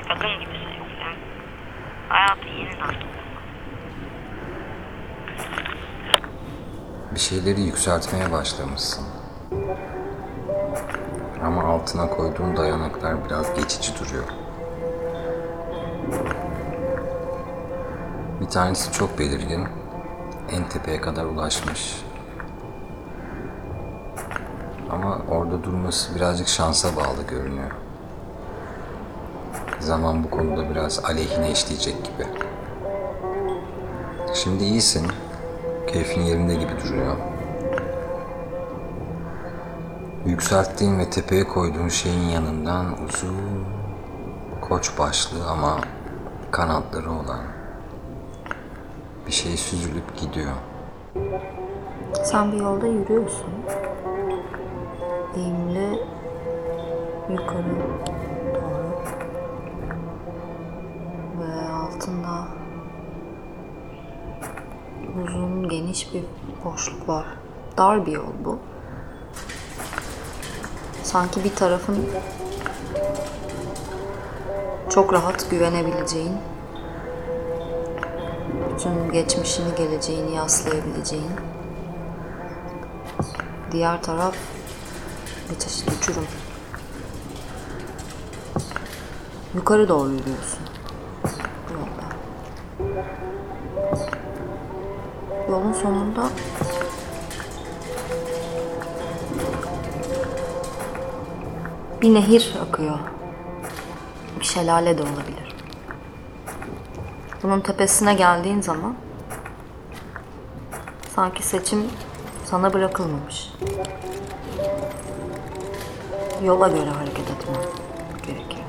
adım gibi sayılıyor. Hayatı yeniden doğmak. Bir şeyleri yükseltmeye başlamışsın. Ama altına koyduğun dayanaklar biraz geçici duruyor. Bir tanesi çok belirgin, en tepeye kadar ulaşmış. Ama orada durması birazcık şansa bağlı görünüyor. Zaman bu konuda biraz aleyhine işleyecek gibi. Şimdi iyisin, keyfin yerinde gibi duruyor. Yükselttiğin ve tepeye koyduğun şeyin yanından uzun, koç başlı ama kanatları olan bir şey süzülüp gidiyor. Sen bir yolda yürüyorsun. Eğimli yukarı doğru. Ve altında uzun, geniş bir boşluk var. Dar bir yol bu. Sanki bir tarafın çok rahat güvenebileceğin, bütün geçmişini, geleceğini yaslayabileceğin, diğer taraf bir çeşit uçurum. Yukarı doğru yürüyorsun bu yolda. Yolun sonunda bir nehir akıyor. Bir şelale de olabilir. Bunun tepesine geldiğin zaman sanki seçim sana bırakılmamış. Yola göre hareket etmen gerekiyor.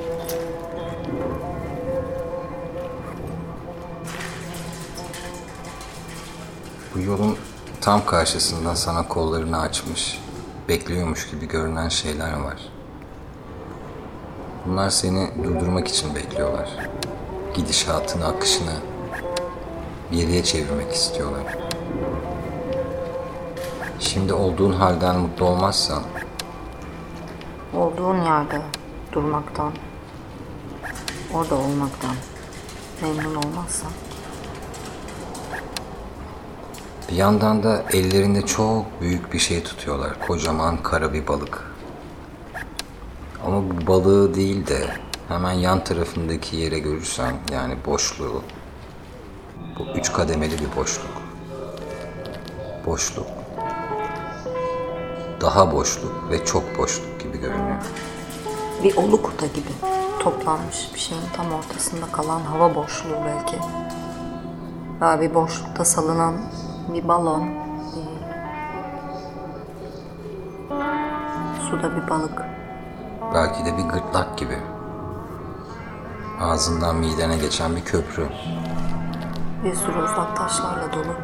Bu yolun tam karşısında sana kollarını açmış, bekliyormuş gibi görünen şeyler var. Bunlar seni durdurmak için bekliyorlar. Gidişatını, akışını geriye çevirmek istiyorlar. Şimdi olduğun halden mutlu olmazsan, Olduğun yerde durmaktan, orada olmaktan memnun olmazsan bir yandan da ellerinde çok büyük bir şey tutuyorlar. Kocaman kara bir balık. Ama bu balığı değil de hemen yan tarafındaki yere görürsen, yani boşluğu, bu 3 kademeli bir boşluk. Boşluk, daha boşluk ve çok boşluk gibi görünüyor. bir olukta gibi toplanmış bir şeyin tam ortasında kalan hava boşluğu belki. Ya bir boşlukta salınan bir balon, suda bir balık. Belki de bir gırtlak gibi. Ağzından midene geçen bir köprü. Bir sürü ufak taşlarla dolu.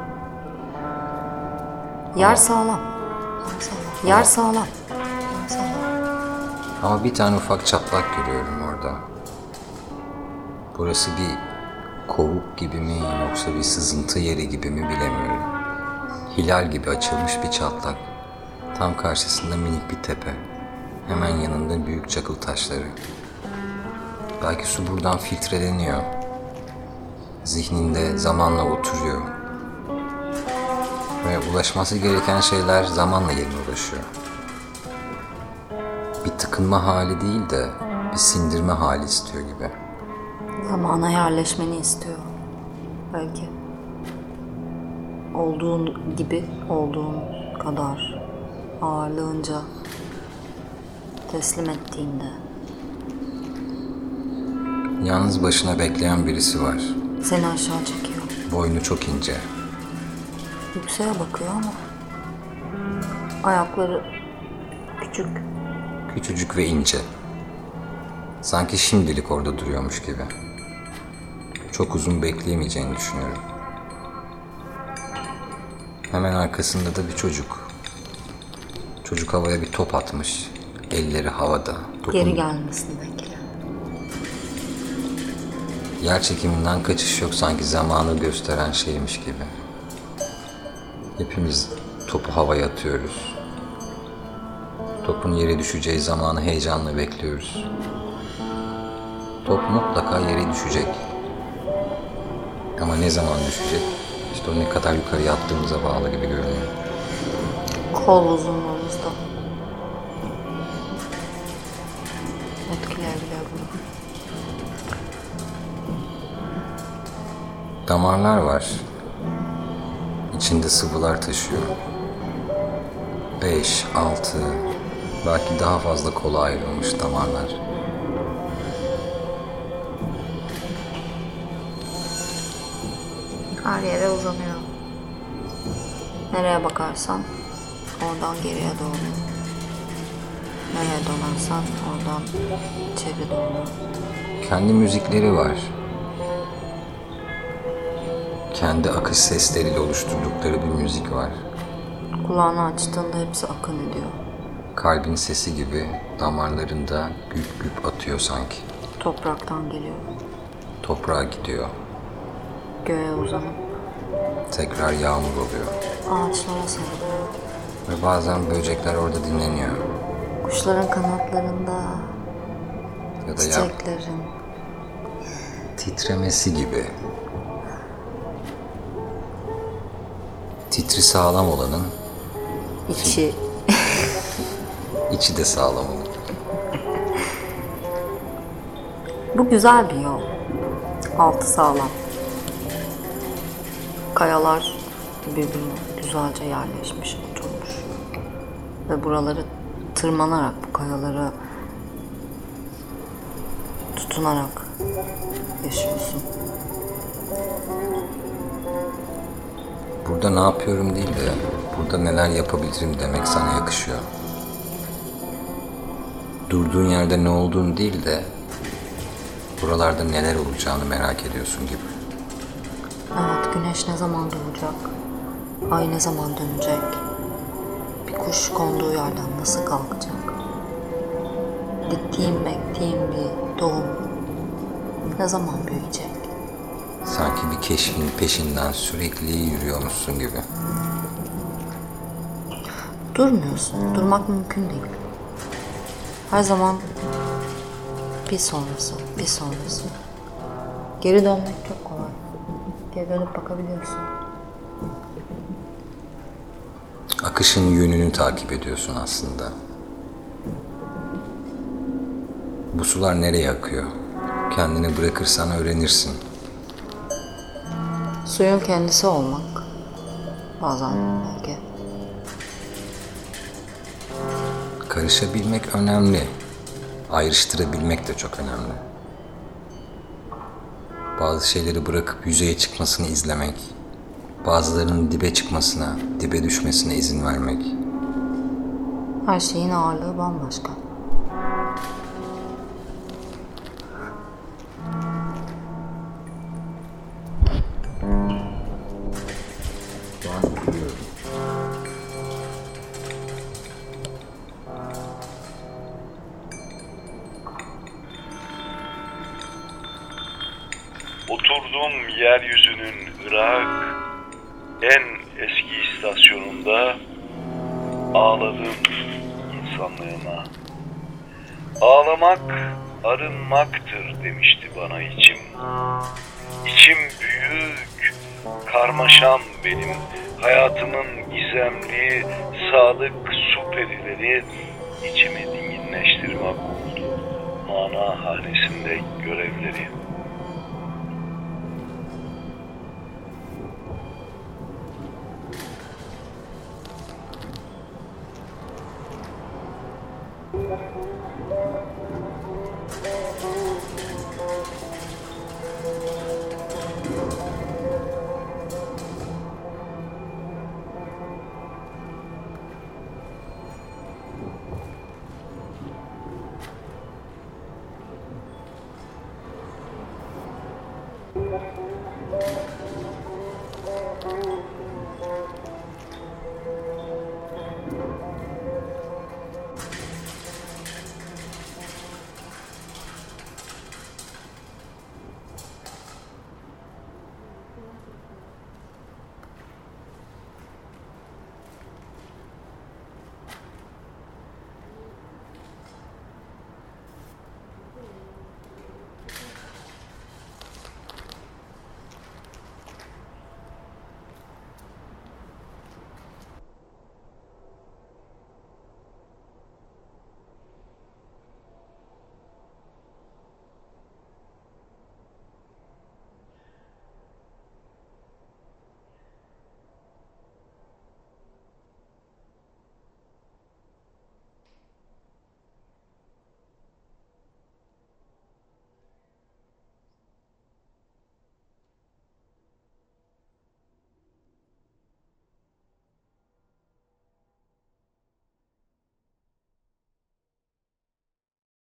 Yer sağlam. Yer sağlam. Yer sağlam. Ama bir tane ufak çatlak görüyorum orada. Burası bir kovuk gibi mi yoksa bir sızıntı yeri gibi mi bilemiyorum. Hilal gibi açılmış bir çatlak. Tam karşısında minik bir tepe. Hemen yanında büyük çakıl taşları. Belki su buradan filtreleniyor. Zihninde zamanla oturuyor. Ve ulaşması gereken şeyler zamanla yerine ulaşıyor. Bir tıkınma hali değil de bir sindirme hali istiyor gibi. Zamana yerleşmeni istiyor. Belki. Olduğun gibi, olduğun kadar ağırlığınca teslim ettiğinde Yalnız başına bekleyen birisi var. seni aşağı çekiyor. Boynu çok ince. Yükseğe bakıyor ama ayakları küçük. Küçücük ve ince. Sanki şimdilik orada duruyormuş gibi. Çok uzun bekleyemeyeceğini düşünüyorum. Hemen arkasında da bir çocuk. Çocuk havaya bir top atmış. Elleri havada. Geri gelmesini bekliyor. Yer çekiminden kaçış yok, sanki zamanı gösteren şeymiş gibi. Hepimiz topu havaya atıyoruz. Topun yere düşeceği zamanı heyecanla bekliyoruz. top mutlaka yere düşecek. Ama ne zaman düşecek? İşte o ne kadar yukarıya attığımıza bağlı gibi görünüyor. Kol uzunluğumuzda. Etkileyebilir bunu. Damarlar var. İçinde sıvılar taşıyor. 5, 6, belki daha fazla kola ayrılmış damarlar. Her yere uzanıyor. Nereye bakarsan oradan geriye doğru. Nereye dönersen oradan içeri doğru. Kendi müzikleri var. Kendi akış sesleriyle oluşturdukları bir müzik var. Kulağını açtığında hepsi akın ediyor. Kalbin sesi gibi damarlarında güp güp atıyor sanki. Topraktan geliyor. Toprağa gidiyor. Göğe uzanıp Tekrar yağmur oluyor. ağaçlara sarılıyor. Ve bazen böcekler orada dinleniyor. Kuşların kanatlarında, Ya da çiçeklerin. titremesi gibi. Titri sağlam olanın içi içi de sağlam olur. Bu güzel bir yol. Altı sağlam. Kayalar birbirine güzelce yerleşmiş, oturmuş. Ve buraları tırmanarak, bu kayalara tutunarak yaşıyorsun. Burada ne yapıyorum değil de burada neler yapabilirim demek sana yakışıyor. Durduğun yerde ne olduğunu değil de buralarda neler olacağını merak ediyorsun gibi. Evet, güneş ne zaman doğacak? Ay ne zaman dönecek? Bir kuş konduğu yerden nasıl kalkacak? Diktiğim, bektiğim bir doğum ne zaman büyüyecek? Sanki bir keşfin peşinden sürekli yürüyormuşsun gibi. Durmuyorsun. Durmak mümkün değil. Her zaman bir sonrası, bir sonrası. Geri dönmek çok kolay. Geri dönüp bakabiliyorsun. Akışın yönünü takip ediyorsun aslında. Bu sular nereye akıyor? Kendini bırakırsan öğrenirsin. Suyun kendisi olmak. Bazen belki. Karışabilmek önemli. Ayrıştırabilmek de çok önemli. Bazı şeyleri bırakıp yüzeye çıkmasını izlemek, bazılarının dibe çıkmasına, dibe düşmesine izin vermek. Her şeyin ağırlığı bambaşka. Oturduğum yeryüzünün Irak en eski istasyonunda ağladım insanlığıma. Ağlamak arınmaktır demişti bana içim. İçim büyük, karmaşam benim, hayatımın gizemli, sadık su perileri içimi dinginleştirmek oldu. Mana hanesinde görevleri.